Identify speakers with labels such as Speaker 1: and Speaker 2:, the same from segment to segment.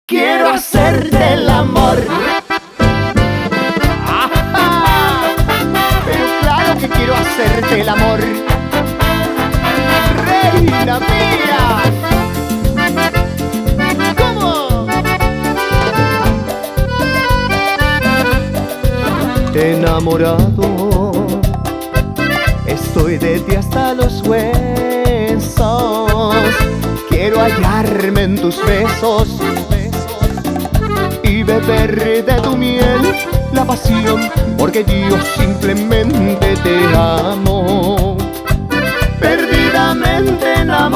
Speaker 1: Quiero hacerte el amor. ¡Ajá! Pero claro que quiero hacerte el amor. ¡Reina mía! ¿Cómo? Enamorado estoy de ti hasta los huesos. Quiero hallarme en tus besos y beber de tu miel la pasión, porque yo simplemente te amo. Perdidamente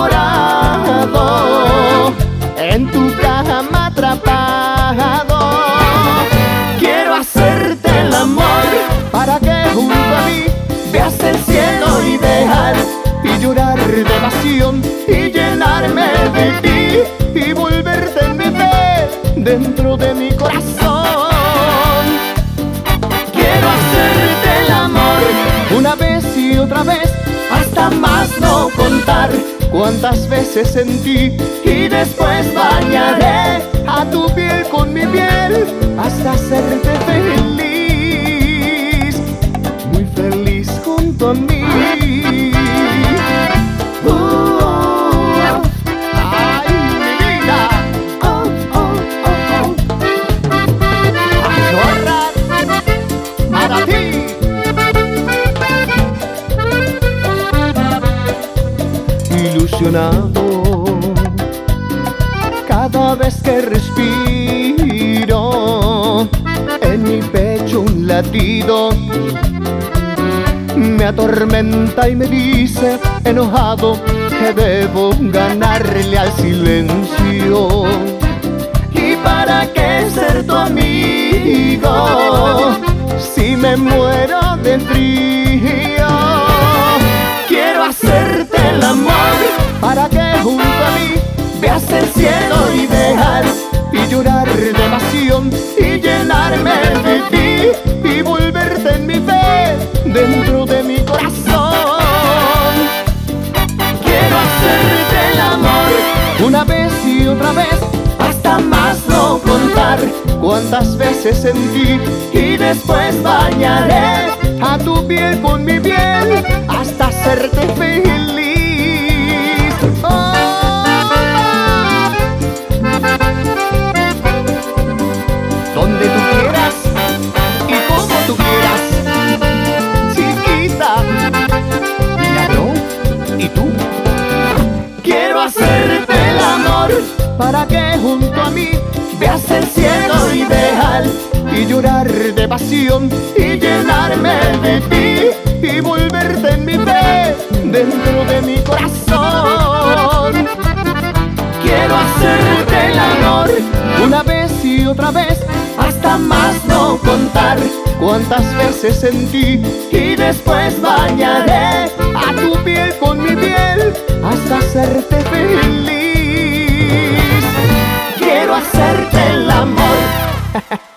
Speaker 1: enamorado, en tu cama atrapado. Quiero hacerte el amor para que junto a mí veas el cielo ideal y llorar de pasión y llenarme de ti y volverte en mi fe dentro de mi corazón. Quiero hacerte el amor una vez y otra vez, hasta más no contar cuántas veces sentí, y después bañaré a tu piel con mi piel hasta hacerte feliz, muy feliz junto a mí. ¡Ay, mi vida! ¡Cachorra! ¡Para ti! Ilusionado cada vez que respiro, en mi pecho un latido me atormenta y me dice enojado que debo ganarle al silencio. ¿Y para qué ser tu amigo si me muero de frío? Quiero hacerte el amor para que junto a mí veas el cielo ideal y llorar de pasión y llenarme de ti y volverte en mi fe dentro de mi corazón. Quiero hacerte el amor una vez y otra vez, hasta más no contar cuántas veces sentí, y después bañaré a tu piel con mi piel hasta hacerte feliz. ¡Oh! Donde tú quieras y como tú quieras, chiquita. Mira, ¿no? ¿Y tú? Quiero hacerte el amor para que junto a mí veas el cielo ideal y llorar de pasión y llenarme de ti y volverte en mi fe dentro de mi corazón. Quiero hacerte el amor una vez y otra vez, hasta más no contar cuántas veces sentí, y después bañaré a tu piel con mi piel hasta hacerte feliz. Quiero hacerte el amor.